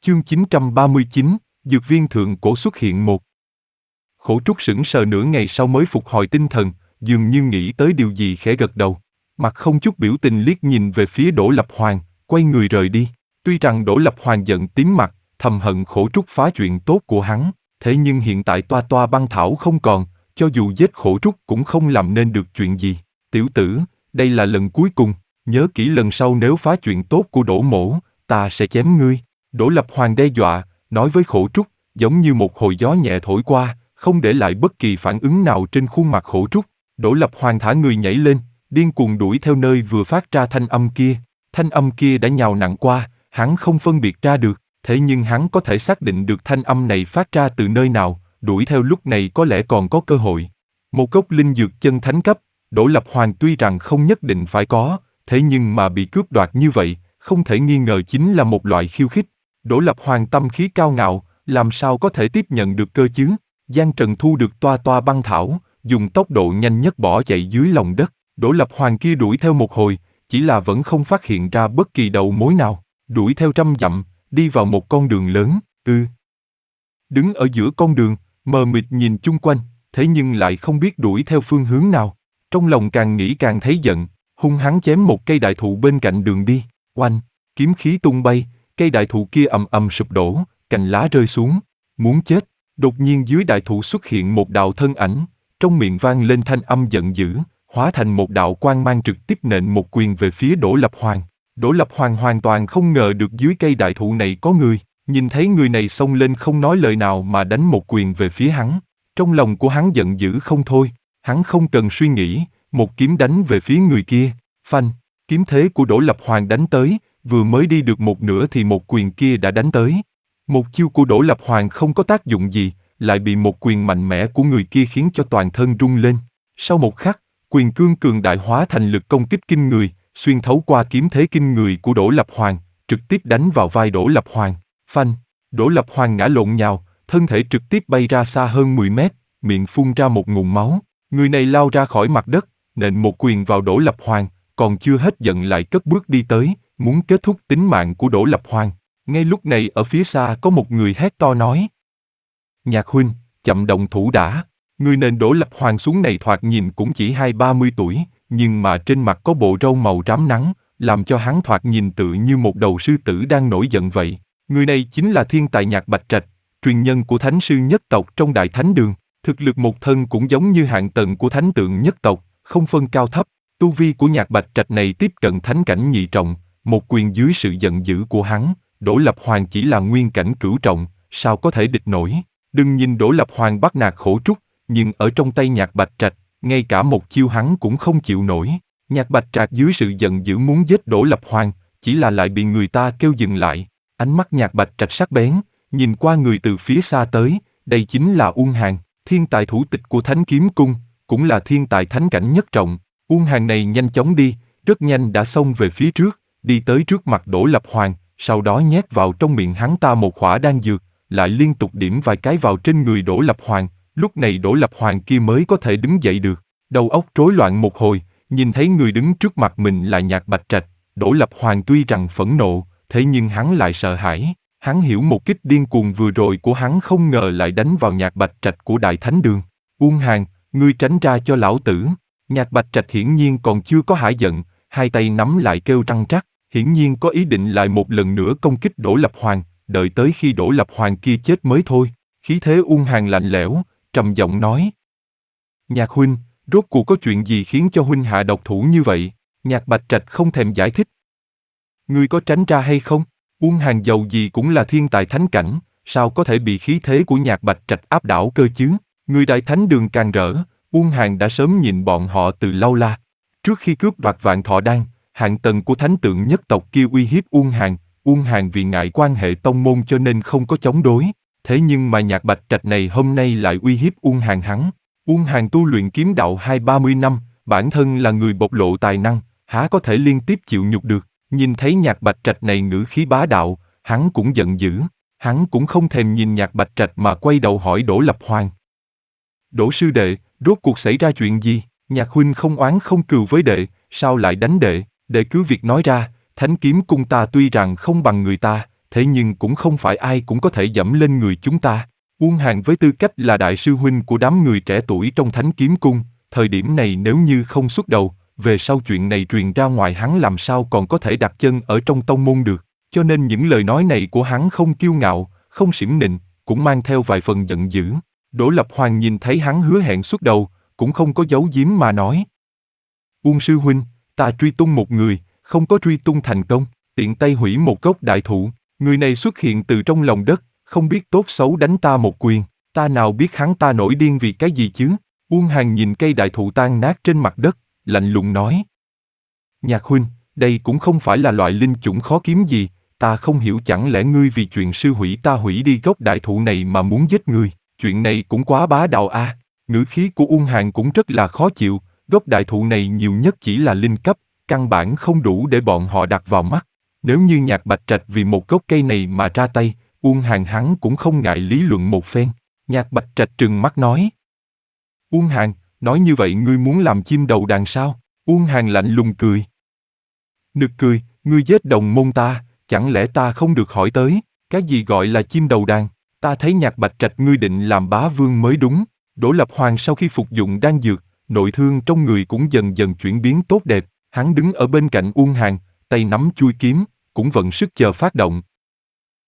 Chương 939, Dược viên thượng cổ xuất hiện một. Khổ Trúc sững sờ nửa ngày sau mới phục hồi tinh thần, dường như nghĩ tới điều gì khẽ gật đầu. Mặt không chút biểu tình liếc nhìn về phía Đỗ Lập Hoàng, quay người rời đi. Tuy rằng Đỗ Lập Hoàng giận tím mặt, thầm hận Khổ Trúc phá chuyện tốt của hắn, thế nhưng hiện tại toa toa băng thảo không còn, cho dù giết Khổ Trúc cũng không làm nên được chuyện gì. Tiểu tử, đây là lần cuối cùng, nhớ kỹ lần sau nếu phá chuyện tốt của Đỗ mỗ, ta sẽ chém ngươi. Đỗ Lập Hoàng đe dọa, nói với Khổ Trúc, giống như một hồi gió nhẹ thổi qua, không để lại bất kỳ phản ứng nào trên khuôn mặt Khổ Trúc. Đỗ Lập Hoàng thả người nhảy lên, điên cuồng đuổi theo nơi vừa phát ra thanh âm kia. Thanh âm kia đã nhào nặng qua, hắn không phân biệt ra được, thế nhưng hắn có thể xác định được thanh âm này phát ra từ nơi nào, đuổi theo lúc này có lẽ còn có cơ hội. Một gốc linh dược chân thánh cấp, Đỗ Lập Hoàng tuy rằng không nhất định phải có, thế nhưng mà bị cướp đoạt như vậy, không thể nghi ngờ chính là một loại khiêu khích. Đỗ Lập Hoàng tâm khí cao ngạo, làm sao có thể tiếp nhận được cơ chứ? Giang Trần thu được toa toa băng thảo, dùng tốc độ nhanh nhất bỏ chạy dưới lòng đất. Đỗ Lập Hoàng kia đuổi theo một hồi, chỉ là vẫn không phát hiện ra bất kỳ đầu mối nào. Đuổi theo 100 dặm, đi vào một con đường lớn, đứng ở giữa con đường, mờ mịt nhìn chung quanh, thế nhưng lại không biết đuổi theo phương hướng nào. Trong lòng càng nghĩ càng thấy giận, hung hăng chém một cây đại thụ bên cạnh đường đi. Oanh, kiếm khí tung bay, cây đại thụ kia ầm ầm sụp đổ, cành lá rơi xuống. Muốn chết. Đột nhiên dưới đại thụ xuất hiện một đạo thân ảnh, trong miệng vang lên thanh âm giận dữ, hóa thành một đạo quang mang trực tiếp nện một quyền về phía Đỗ Lập Hoàng. Đỗ Lập Hoàng hoàn toàn không ngờ được dưới cây đại thụ này có người, nhìn thấy người này xông lên không nói lời nào mà đánh một quyền về phía hắn. Trong lòng của hắn giận dữ không thôi, hắn không cần suy nghĩ, một kiếm đánh về phía người kia. Phanh, kiếm thế của Đỗ Lập Hoàng đánh tới, vừa mới đi được một nửa thì một quyền kia đã đánh tới. Một chiêu của Đỗ Lập Hoàng không có tác dụng gì, lại bị một quyền mạnh mẽ của người kia khiến cho toàn thân rung lên. Sau một khắc, quyền cương cường đại hóa thành lực công kích kinh người, xuyên thấu qua kiếm thế kinh người của Đỗ Lập Hoàng, trực tiếp đánh vào vai Đỗ Lập Hoàng. Phanh, Đỗ Lập Hoàng ngã lộn nhào, thân thể trực tiếp bay ra xa hơn 10 mét, miệng phun ra một ngụm máu. Người này lao ra khỏi mặt đất, nện một quyền vào Đỗ Lập Hoàng, còn chưa hết giận lại cất bước đi tới, muốn kết thúc tính mạng của Đỗ Lập Hoàng. Ngay lúc này ở phía xa có một người hét to nói: Nhạc huynh, chậm động thủ đã. Người nện Đỗ Lập Hoàng xuống này thoạt nhìn cũng chỉ 20-30 tuổi, nhưng mà trên mặt có bộ râu màu rám nắng, làm cho hắn thoạt nhìn tự như một đầu sư tử đang nổi giận vậy. Người này chính là thiên tài Nhạc Bạch Trạch, truyền nhân của thánh sư nhất tộc trong Đại Thánh Đường. Thực lực một thân cũng giống như hạng tầng của thánh tượng nhất tộc, không phân cao thấp. Tu vi của Nhạc Bạch Trạch này tiếp cận thánh cảnh nhị trọng, một quyền dưới sự giận dữ của hắn, Đỗ Lập Hoàng chỉ là nguyên cảnh cửu trọng, sao có thể địch nổi. Đừng nhìn Đỗ Lập Hoàng bắt nạt Khổ Trúc, nhưng ở trong tay Nhạc Bạch Trạch, ngay cả một chiêu hắn cũng không chịu nổi. Nhạc Bạch Trạch dưới sự giận dữ muốn giết Đỗ Lập Hoàng, chỉ là lại bị người ta kêu dừng lại. Ánh mắt Nhạc Bạch Trạch sắc bén, nhìn qua người từ phía xa tới, đây chính là Uông Hàn, thiên tài thủ tịch của Thánh Kiếm Cung, cũng là thiên tài thánh cảnh nhất trọng. Uông Hàn này nhanh chóng đi, rất nhanh đã xông về phía trước, đi tới trước mặt Đỗ Lập Hoàng, sau đó nhét vào trong miệng hắn ta một khỏa đan dược, lại liên tục điểm vài cái vào trên người Đỗ Lập Hoàng. Lúc này Đỗ Lập Hoàng kia mới có thể đứng dậy được, đầu óc rối loạn một hồi, nhìn thấy người đứng trước mặt mình là Nhạc Bạch Trạch. Đỗ Lập Hoàng tuy rằng phẫn nộ, thế nhưng hắn lại sợ hãi. Hắn hiểu một kích điên cuồng vừa rồi của hắn không ngờ lại đánh vào Nhạc Bạch Trạch của Đại Thánh Đường. Uông Hàn, ngươi tránh ra cho lão tử. Nhạc Bạch Trạch hiển nhiên còn chưa có hả giận, hai tay nắm lại kêu răng rắc, hiển nhiên có ý định lại một lần nữa công kích Đỗ Lập Hoàng, đợi tới khi Đỗ Lập Hoàng kia chết mới thôi. Khí thế Uông Hàn lạnh lẽo, trầm giọng nói: Nhạc huynh, rốt cuộc có chuyện gì khiến cho huynh hạ độc thủ như vậy? Nhạc Bạch Trạch không thèm giải thích. Ngươi có tránh ra hay không? Uông Hàn dầu gì cũng là thiên tài thánh cảnh, sao có thể bị khí thế của Nhạc Bạch Trạch áp đảo cơ chứ? Người Đại Thánh Đường càng rỡ, Uông Hàn đã sớm nhìn bọn họ từ lâu la. Trước khi cướp đoạt Vạn Thọ Đan, hạng tầng của thánh tượng nhất tộc kia uy hiếp Uông Hàn vì ngại quan hệ tông môn cho nên không có chống đối. Thế nhưng mà Nhạc Bạch Trạch này hôm nay lại uy hiếp Uông Hàn hắn. Uông Hàn tu luyện kiếm đạo 20-30 năm, bản thân là người bộc lộ tài năng, há có thể liên tiếp chịu nhục được. Nhìn thấy Nhạc Bạch Trạch này ngữ khí bá đạo, hắn cũng giận dữ. Hắn cũng không thèm nhìn Nhạc Bạch Trạch mà quay đầu hỏi Đỗ Lập Hoàng: Đỗ sư đệ, rốt cuộc xảy ra chuyện gì? Nhạc huynh không oán không cừu với đệ, sao lại đánh đệ? Đệ cứ việc nói ra, Thánh Kiếm Cung ta tuy rằng không bằng người ta, thế nhưng cũng không phải ai cũng có thể dẫm lên người chúng ta. Uông Hàn với tư cách là đại sư huynh của đám người trẻ tuổi trong Thánh Kiếm Cung, thời điểm này nếu như không xuất đầu, về sau chuyện này truyền ra ngoài hắn làm sao còn có thể đặt chân ở trong tông môn được. Cho nên những lời nói này của hắn không kiêu ngạo, không xỉm nịnh, cũng mang theo vài phần giận dữ. Đỗ Lập Hoàng nhìn thấy hắn hứa hẹn xuất đầu, cũng không có giấu giếm mà nói. Uông sư huynh, ta truy tung một người, không có truy tung thành công, tiện tay hủy một gốc đại thụ, người này xuất hiện từ trong lòng đất, không biết tốt xấu đánh ta một quyền, ta nào biết hắn ta nổi điên vì cái gì chứ? Uông Hàn nhìn cây đại thụ tan nát trên mặt đất, lạnh lùng nói. Nhạc huynh, đây cũng không phải là loại linh chủng khó kiếm gì, ta không hiểu chẳng lẽ ngươi vì chuyện sư hủy ta hủy đi gốc đại thụ này mà muốn giết ngươi, chuyện này cũng quá bá đạo a. Ngữ khí của Uông Hàn cũng rất là khó chịu, gốc đại thụ này nhiều nhất chỉ là linh cấp, căn bản không đủ để bọn họ đặt vào mắt. Nếu như Nhạc Bạch Trạch vì một gốc cây này mà ra tay, Uông Hàn hắn cũng không ngại lý luận một phen. Nhạc Bạch Trạch trừng mắt nói. Uông Hàn, nói như vậy ngươi muốn làm chim đầu đàn sao? Uông Hàn lạnh lùng cười. Nực cười, ngươi giết đồng môn ta, chẳng lẽ ta không được hỏi tới, cái gì gọi là chim đầu đàn? Ta thấy Nhạc Bạch Trạch ngươi định làm bá vương mới đúng. Đỗ Lập Hoàng sau khi phục dụng đan dược, nội thương trong người cũng dần dần chuyển biến tốt đẹp, hắn đứng ở bên cạnh Uông Hàn, tay nắm chuôi kiếm, cũng vận sức chờ phát động.